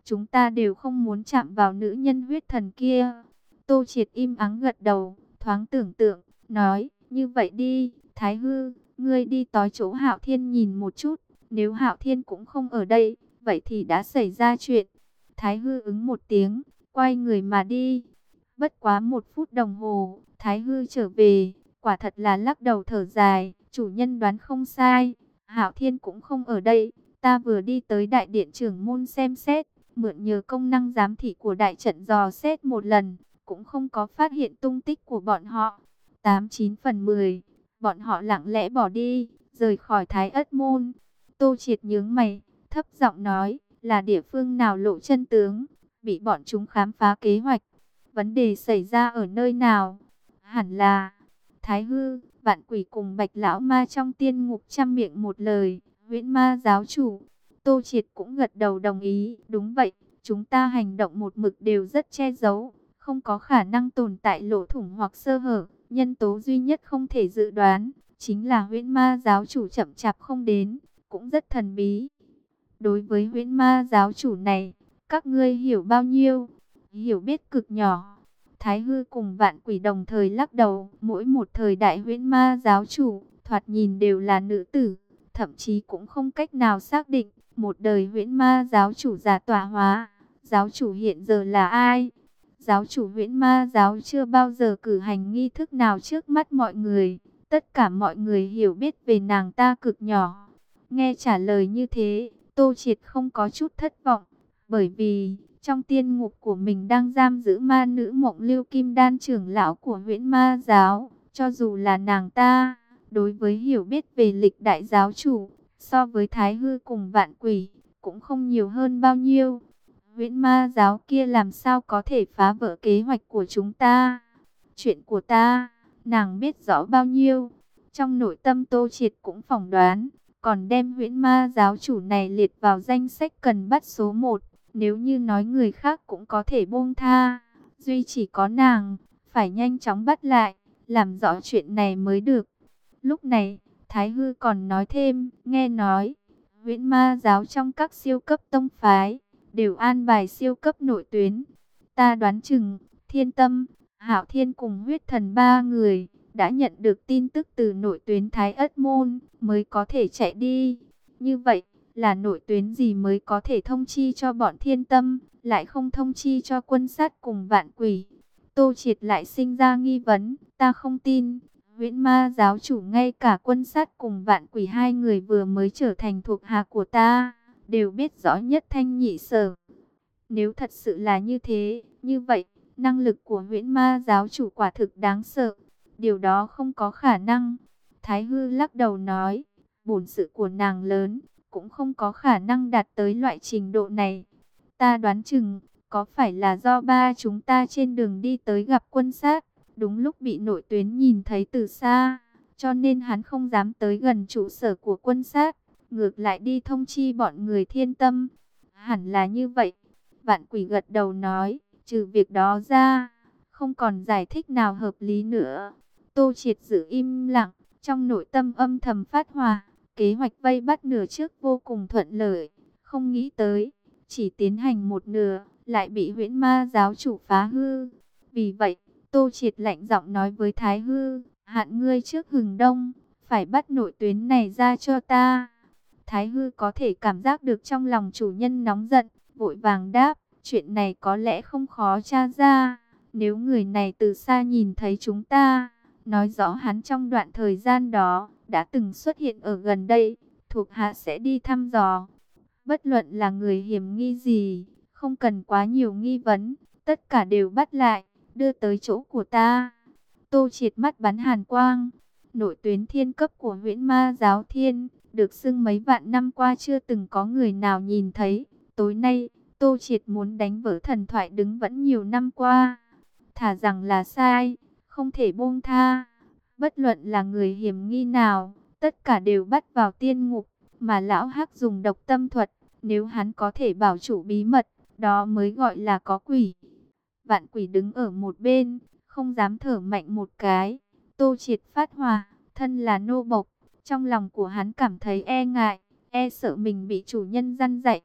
chúng ta đều không muốn chạm vào nữ nhân huyết thần kia. Tô Triệt im ắng gật đầu, thoáng tưởng tượng, nói, như vậy đi, Thái Hư, ngươi đi tới chỗ Hạo Thiên nhìn một chút, nếu Hạo Thiên cũng không ở đây, vậy thì đã xảy ra chuyện. Thái Hư ứng một tiếng, quay người mà đi. Bất quá một phút đồng hồ, Thái Hư trở về, quả thật là lắc đầu thở dài, chủ nhân đoán không sai, Hạo Thiên cũng không ở đây, ta vừa đi tới đại điện trưởng môn xem xét, mượn nhờ công năng giám thị của đại trận dò xét một lần, cũng không có phát hiện tung tích của bọn họ. Tám chín phần mười, bọn họ lặng lẽ bỏ đi, rời khỏi Thái Ất Môn. Tô Triệt nhướng mày, thấp giọng nói, là địa phương nào lộ chân tướng, bị bọn chúng khám phá kế hoạch. Vấn đề xảy ra ở nơi nào? Hẳn là Thái Hư, Vạn Quỷ cùng Bạch Lão Ma trong tiên ngục trăm miệng một lời, Huyễn Ma giáo chủ. Tô Triệt cũng gật đầu đồng ý, đúng vậy, chúng ta hành động một mực đều rất che giấu, không có khả năng tồn tại lỗ thủng hoặc sơ hở. Nhân tố duy nhất không thể dự đoán, chính là Huyễn Ma giáo chủ chậm chạp không đến, cũng rất thần bí. Đối với Huyễn Ma giáo chủ này, các ngươi hiểu bao nhiêu? Hiểu biết cực nhỏ. Thái Hư cùng Vạn Quỷ đồng thời lắc đầu, mỗi một thời đại Huyễn Ma giáo chủ, thoạt nhìn đều là nữ tử, thậm chí cũng không cách nào xác định, một đời Huyễn Ma giáo chủ giả tọa hóa, giáo chủ hiện giờ là ai? Giáo chủ Huyễn Ma giáo chưa bao giờ cử hành nghi thức nào trước mắt mọi người, tất cả mọi người hiểu biết về nàng ta cực nhỏ. Nghe trả lời như thế, Tô Triệt không có chút thất vọng, bởi vì trong tiên ngục của mình đang giam giữ ma nữ Mộng Lưu Kim Đan trưởng lão của Huyễn Ma giáo, cho dù là nàng ta, đối với hiểu biết về lịch đại giáo chủ, so với Thái Hư cùng Vạn Quỷ, cũng không nhiều hơn bao nhiêu. Huyễn Ma giáo kia làm sao có thể phá vỡ kế hoạch của chúng ta? Chuyện của ta, nàng biết rõ bao nhiêu? Trong nội tâm Tô Triệt cũng phỏng đoán, còn đem Huyễn Ma giáo chủ này liệt vào danh sách cần bắt số một. Nếu như nói người khác cũng có thể buông tha, duy chỉ có nàng, phải nhanh chóng bắt lại, làm rõ chuyện này mới được. Lúc này, Thái Hư còn nói thêm, nghe nói, Huyễn Ma giáo trong các siêu cấp tông phái, đều an bài siêu cấp nội tuyến. Ta đoán chừng, Thiên Tâm, Hạo Thiên cùng Huyết Thần ba người, đã nhận được tin tức từ nội tuyến Thái Ất Môn, mới có thể chạy đi. Như vậy, là nội tuyến gì mới có thể thông chi cho bọn Thiên Tâm, lại không thông chi cho Quân Sát cùng Vạn Quỷ? Tô Triệt lại sinh ra nghi vấn, ta không tin, Huyễn Ma giáo chủ ngay cả Quân Sát cùng Vạn Quỷ hai người vừa mới trở thành thuộc hạ của ta, đều biết rõ nhất thanh nhị sở. Nếu thật sự là như thế, như vậy, năng lực của Huyễn Ma giáo chủ quả thực đáng sợ, điều đó không có khả năng. Thái Hư lắc đầu nói, bổn sự của nàng lớn, cũng không có khả năng đạt tới loại trình độ này. Ta đoán chừng, có phải là do ba chúng ta trên đường đi tới gặp Quân Sát, đúng lúc bị nội tuyến nhìn thấy từ xa, cho nên hắn không dám tới gần trụ sở của Quân Sát, ngược lại đi thông chi bọn người Thiên Tâm. Hẳn là như vậy. Vạn Quỷ gật đầu nói, trừ việc đó ra, không còn giải thích nào hợp lý nữa. Tô Triệt giữ im lặng, trong nội tâm âm thầm phát hỏa. Kế hoạch vây bắt nửa trước vô cùng thuận lợi, không nghĩ tới, chỉ tiến hành một nửa, lại bị Huyễn Ma giáo chủ phá hư. Vì vậy, Tô Triệt lạnh giọng nói với Thái Hư, hạn ngươi trước hừng đông, phải bắt nội tuyến này ra cho ta. Thái Hư có thể cảm giác được trong lòng chủ nhân nóng giận, vội vàng đáp, chuyện này có lẽ không khó tra ra. Nếu người này từ xa nhìn thấy chúng ta, nói rõ hắn trong đoạn thời gian đó đã từng xuất hiện ở gần đây, thuộc hạ sẽ đi thăm dò. Bất luận là người hiểm nghi gì, không cần quá nhiều nghi vấn, tất cả đều bắt lại, đưa tới chỗ của ta. Tô Triệt mắt bắn hàn quang, nội tuyến thiên cấp của Huyễn Ma giáo Thiên, được xưng mấy vạn năm qua chưa từng có người nào nhìn thấy. Tối nay, Tô Triệt muốn đánh vỡ thần thoại đứng vẫn nhiều năm qua. Thả rằng là sai, không thể buông tha. Bất luận là người hiểm nghi nào, tất cả đều bắt vào tiên ngục, mà lão Hắc dùng độc tâm thuật, nếu hắn có thể bảo chủ bí mật, đó mới gọi là có quỷ. Vạn Quỷ đứng ở một bên, không dám thở mạnh một cái. Tô Triệt phát hỏa, thân là nô bộc, trong lòng của hắn cảm thấy e ngại, e sợ mình bị chủ nhân răn dạy.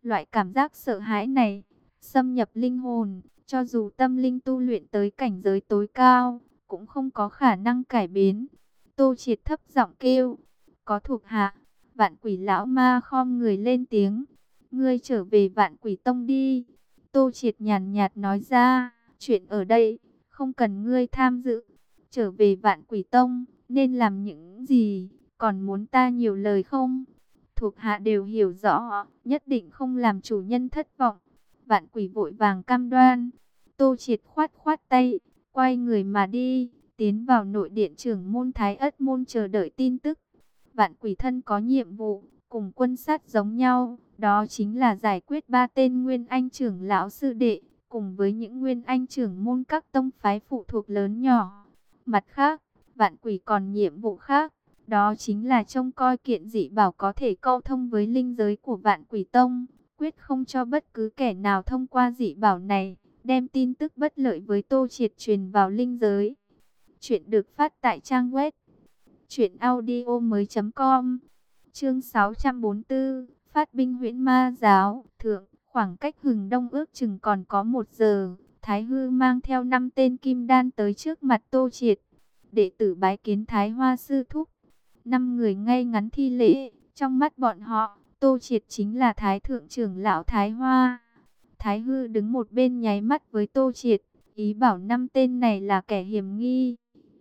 Loại cảm giác sợ hãi này xâm nhập linh hồn, cho dù tâm linh tu luyện tới cảnh giới tối cao, cũng không có khả năng cải biến. Tô Triệt thấp giọng kêu, có thuộc hạ. Vạn Quỷ lão ma khom người lên tiếng, ngươi trở về Vạn Quỷ tông đi. Tô Triệt nhàn nhạt nói ra, chuyện ở đây không cần ngươi tham dự. Trở về Vạn Quỷ tông nên làm những gì, còn muốn ta nhiều lời không? Thuộc hạ đều hiểu rõ, nhất định không làm chủ nhân thất vọng. Vạn Quỷ vội vàng cam đoan. Tô Triệt khoát khoát tay, quay người mà đi, tiến vào nội điện trưởng môn Thái Ất môn chờ đợi tin tức. Vạn Quỷ thân có nhiệm vụ cùng quân sát giống nhau, đó chính là giải quyết ba tên nguyên anh trưởng lão sư đệ, cùng với những nguyên anh trưởng môn các tông phái phụ thuộc lớn nhỏ. Mặt khác, Vạn Quỷ còn nhiệm vụ khác, đó chính là trông coi kiện dị bảo có thể câu thông với linh giới của Vạn Quỷ tông, quyết không cho bất cứ kẻ nào thông qua dị bảo này, đem tin tức bất lợi với Tô Triệt truyền vào linh giới. Chuyện được phát tại trang web truyện audio mới chấm com. Chương sáu trăm bốn mươi tư, phát binh Huyễn Ma giáo. Thượng, khoảng cách Hừng Đông ước chừng còn có một giờ. Thái Hư mang theo năm tên kim đan tới trước mặt Tô Triệt. Đệ tử bái kiến Thái Hoa sư thúc. Năm người ngay ngắn thi lễ, trong mắt bọn họ, Tô Triệt chính là Thái thượng trưởng lão Thái Hoa. Thái Hư đứng một bên nháy mắt với Tô Triệt, ý bảo năm tên này là kẻ hiểm nghi.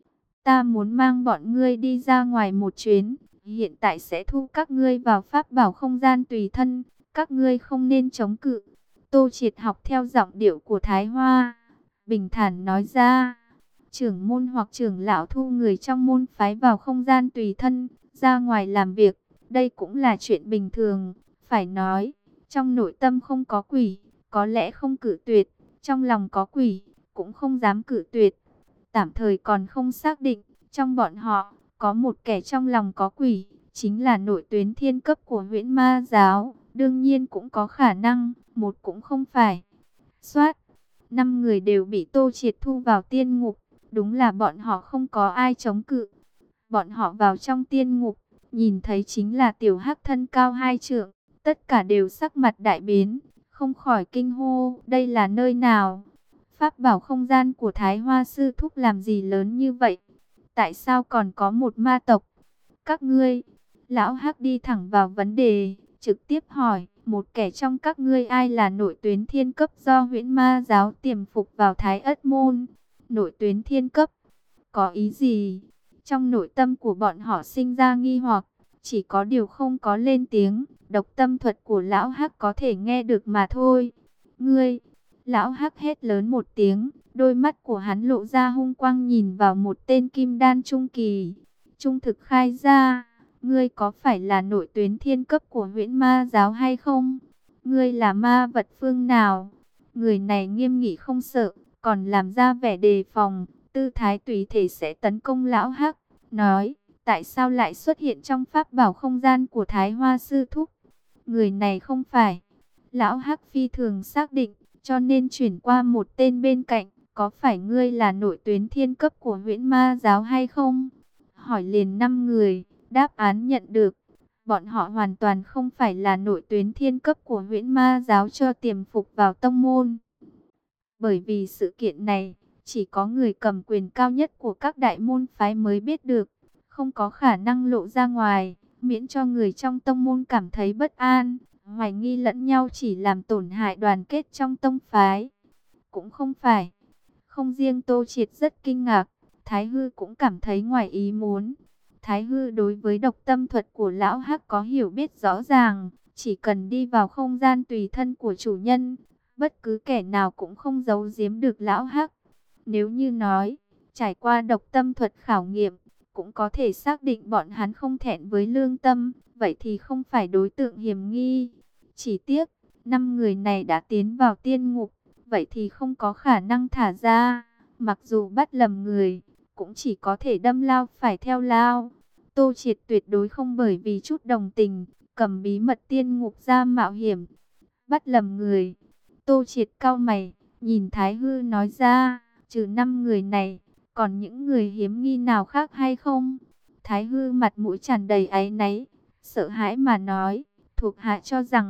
Ta muốn mang bọn ngươi đi ra ngoài một chuyến, hiện tại sẽ thu các ngươi vào pháp bảo không gian tùy thân, các ngươi không nên chống cự. Tô Triệt học theo giọng điệu của Thái Hoa, bình thản nói ra. Trưởng môn hoặc trưởng lão thu người trong môn phái vào không gian tùy thân, ra ngoài làm việc, đây cũng là chuyện bình thường. Phải nói, trong nội tâm không có quỷ, có lẽ không cử tuyệt, trong lòng có quỷ, cũng không dám cử tuyệt. Tạm thời còn không xác định, trong bọn họ, có một kẻ trong lòng có quỷ, chính là nội tuyến thiên cấp của Huyễn Ma giáo. Đương nhiên cũng có khả năng, một cũng không phải. Soát, năm người đều bị Tô Triệt thu vào tiên ngục, đúng là bọn họ không có ai chống cự. Bọn họ vào trong tiên ngục, nhìn thấy chính là tiểu hắc thân cao hai trượng, tất cả đều sắc mặt đại biến, không khỏi kinh hô, đây là nơi nào? Pháp bảo không gian của Thái Hoa sư thúc làm gì lớn như vậy? Tại sao còn có một ma tộc? Các ngươi, lão hắc đi thẳng vào vấn đề, trực tiếp hỏi, một kẻ trong các ngươi ai là nội tuyến thiên cấp do Huyễn Ma giáo tiềm phục vào Thái Ất môn? Nội tuyến thiên cấp, có ý gì? Trong nội tâm của bọn họ sinh ra nghi hoặc, chỉ có điều không có lên tiếng, độc tâm thuật của lão hắc có thể nghe được mà thôi. Ngươi, lão hắc hét lớn một tiếng, đôi mắt của hắn lộ ra hung quang nhìn vào một tên kim đan trung kỳ. Trung thực khai ra, ngươi có phải là nội tuyến thiên cấp của Huyễn Ma giáo hay không? Ngươi là ma vật phương nào? Người này nghiêm nghị không sợ, còn làm ra vẻ đề phòng, tư thái tùy thể sẽ tấn công lão hắc, nói, tại sao lại xuất hiện trong pháp bảo không gian của Thái Hoa sư thúc? Người này không phải. Lão hắc phi thường xác định, cho nên chuyển qua một tên bên cạnh, có phải ngươi là nội tuyến thiên cấp của Huyễn Ma giáo hay không? Hỏi liền năm người, đáp án nhận được. Bọn họ hoàn toàn không phải là nội tuyến thiên cấp của Huyễn Ma giáo cho tiềm phục vào tông môn. Bởi vì sự kiện này, chỉ có người cầm quyền cao nhất của các đại môn phái mới biết được, không có khả năng lộ ra ngoài, miễn cho người trong tông môn cảm thấy bất an, hoài nghi lẫn nhau chỉ làm tổn hại đoàn kết trong tông phái. Cũng không phải. Không riêng Tô Triệt rất kinh ngạc, Thái Hư cũng cảm thấy ngoài ý muốn. Thái Hư đối với độc tâm thuật của lão hắc có hiểu biết rõ ràng, chỉ cần đi vào không gian tùy thân của chủ nhân, bất cứ kẻ nào cũng không giấu giếm được lão hắc. Nếu như nói, trải qua độc tâm thuật khảo nghiệm, cũng có thể xác định bọn hắn không thẹn với lương tâm, vậy thì không phải đối tượng hiểm nghi. Chỉ tiếc, năm người này đã tiến vào tiên ngục, vậy thì không có khả năng thả ra. Mặc dù bắt lầm người, cũng chỉ có thể đâm lao phải theo lao. Tô Triệt tuyệt đối không bởi vì chút đồng tình, cầm bí mật tiên ngục ra mạo hiểm. Bắt lầm người. Tô Triệt cau mày, nhìn Thái Hư nói ra, trừ năm người này, còn những người hiếm nghi nào khác hay không? Thái Hư mặt mũi tràn đầy áy náy, sợ hãi mà nói, thuộc hạ cho rằng,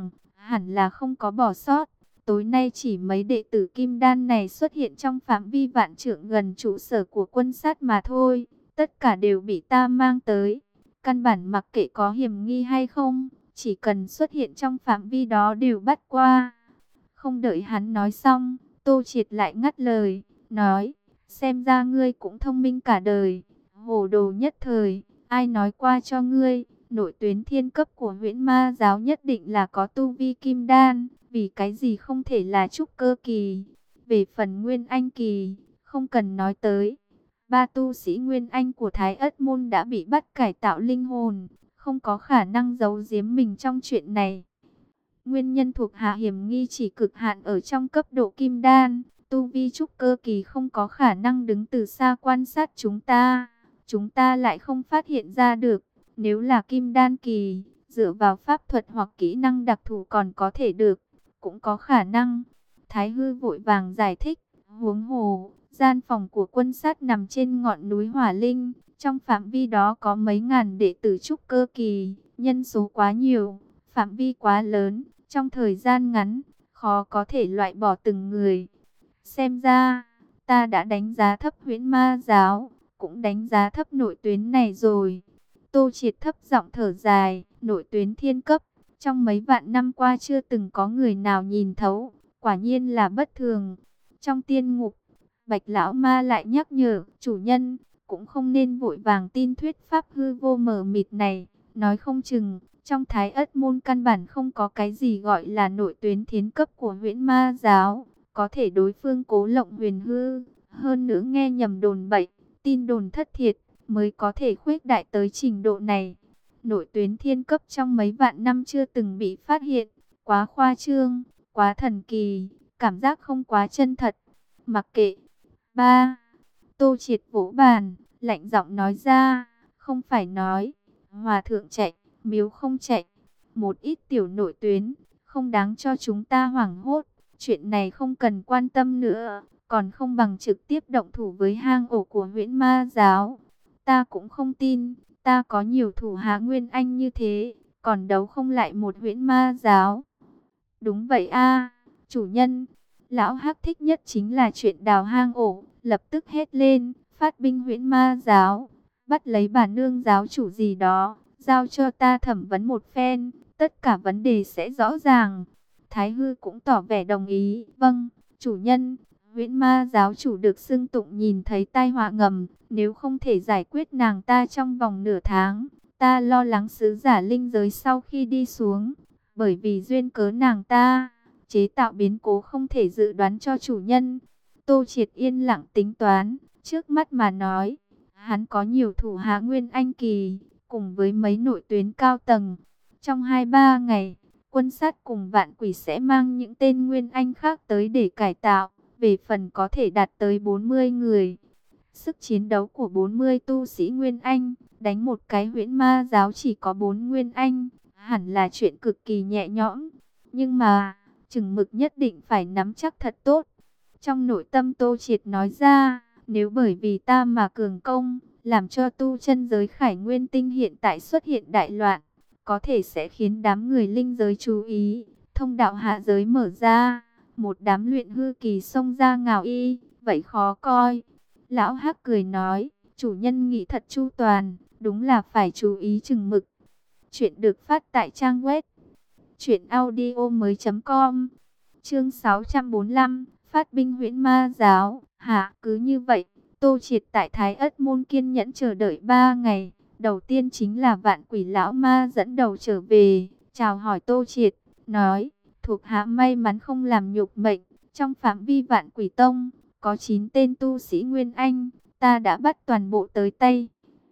hẳn là không có bỏ sót. Tối nay chỉ mấy đệ tử kim đan này xuất hiện trong phạm vi vạn trượng gần trụ sở của quân sát mà thôi. Tất cả đều bị ta mang tới. Căn bản mặc kệ có hiểm nghi hay không, chỉ cần xuất hiện trong phạm vi đó đều bắt qua. Không đợi hắn nói xong, Tô Triệt lại ngắt lời, nói, xem ra ngươi cũng thông minh cả đời, hồ đồ nhất thời, ai nói qua cho ngươi, nội tuyến thiên cấp của Huyễn Ma giáo nhất định là có tu vi kim đan, vì cái gì không thể là trúc cơ kỳ. Về phần Nguyên Anh kỳ, không cần nói tới. Ba tu sĩ Nguyên Anh của Thái Ất Môn đã bị bắt cải tạo linh hồn, không có khả năng giấu giếm mình trong chuyện này. Nguyên nhân thuộc hạ hiểm nghi chỉ cực hạn ở trong cấp độ kim đan, tu vi trúc cơ kỳ không có khả năng đứng từ xa quan sát chúng ta. Chúng ta lại không phát hiện ra được, nếu là kim đan kỳ, dựa vào pháp thuật hoặc kỹ năng đặc thù còn có thể được, cũng có khả năng. Thái Hư vội vàng giải thích, huống hồ, gian phòng của quân sát nằm trên ngọn núi Hỏa Linh, trong phạm vi đó có mấy ngàn đệ tử trúc cơ kỳ, nhân số quá nhiều, phạm vi quá lớn, trong thời gian ngắn, khó có thể loại bỏ từng người. Xem ra, ta đã đánh giá thấp Huyễn Ma giáo, cũng đánh giá thấp nội tuyến này rồi. Tô Triệt thấp giọng thở dài, nội tuyến thiên cấp, trong mấy vạn năm qua chưa từng có người nào nhìn thấu, quả nhiên là bất thường. Trong tiên ngục, Bạch Lão Ma lại nhắc nhở, chủ nhân, cũng không nên vội vàng tin thuyết pháp hư vô mờ mịt này, nói không chừng, trong Thái Ất Môn căn bản không có cái gì gọi là nội tuyến thiên cấp của Huyễn Ma giáo, có thể đối phương cố lộng huyền hư, hơn nữa nghe nhầm đồn bậy, tin đồn thất thiệt, mới có thể khuếch đại tới trình độ này. Nội tuyến thiên cấp trong mấy vạn năm chưa từng bị phát hiện, quá khoa trương, quá thần kỳ, cảm giác không quá chân thật. Mặc kệ. Ba. Tô Triệt vỗ bàn, lạnh giọng nói ra, không phải nói, hòa thượng chạy, miếu không chạy. Một ít tiểu nội tuyến, không đáng cho chúng ta hoảng hốt. Chuyện này không cần quan tâm nữa, còn không bằng trực tiếp động thủ với hang ổ của Huyễn Ma giáo. Ta cũng không tin, ta có nhiều thủ hạ Nguyên Anh như thế, còn đấu không lại một Huyễn Ma giáo. Đúng vậy a, chủ nhân. Lão Hắc thích nhất chính là chuyện đào hang ổ, lập tức hét lên, phát binh Huyễn Ma giáo, bắt lấy bà nương giáo chủ gì đó, giao cho ta thẩm vấn một phen, tất cả vấn đề sẽ rõ ràng. Thái Hư cũng tỏ vẻ đồng ý, vâng, chủ nhân. Huyễn Ma giáo chủ được xưng tụng nhìn thấy tai họa ngầm, nếu không thể giải quyết nàng ta trong vòng nửa tháng, ta lo lắng sứ giả linh giới sau khi đi xuống, bởi vì duyên cớ nàng ta chế tạo biến cố không thể dự đoán cho chủ nhân. Tô Triệt yên lặng tính toán, trước mắt mà nói, hắn có nhiều thủ hạ Nguyên Anh kỳ, cùng với mấy nội tuyến cao tầng. Trong hai ba ngày, quân sát cùng vạn quỷ sẽ mang những tên Nguyên Anh khác tới để cải tạo, về phần có thể đạt tới bốn mươi người. Sức chiến đấu của bốn mươi tu sĩ Nguyên Anh, đánh một cái Huyễn Ma giáo chỉ có bốn Nguyên Anh, hẳn là chuyện cực kỳ nhẹ nhõm. Nhưng mà, chừng mực nhất định phải nắm chắc thật tốt. Trong nội tâm Tô Triệt nói ra, nếu bởi vì ta mà cường công, làm cho tu chân giới Khải Nguyên Tinh hiện tại xuất hiện đại loạn, có thể sẽ khiến đám người linh giới chú ý, thông đạo hạ giới mở ra, một đám luyện hư kỳ xông ra ngào y, vậy khó coi. Lão Hắc cười nói, chủ nhân nghĩ thật chu toàn, đúng là phải chú ý chừng mực. Chuyện được phát tại trang web truyện audio mới chấm com. Chương sáu trăm bốn mươi lăm, phát binh Huyễn Ma giáo. Hả, cứ như vậy, Tô Triệt tại Thái Ất Môn kiên nhẫn chờ đợi ba ngày. Đầu tiên chính là Vạn Quỷ lão ma dẫn đầu trở về, chào hỏi Tô Triệt, nói: "Thuộc hạ may mắn không làm nhục mệnh, trong phạm vi Vạn Quỷ tông có chín tên tu sĩ Nguyên Anh, ta đã bắt toàn bộ tới tay."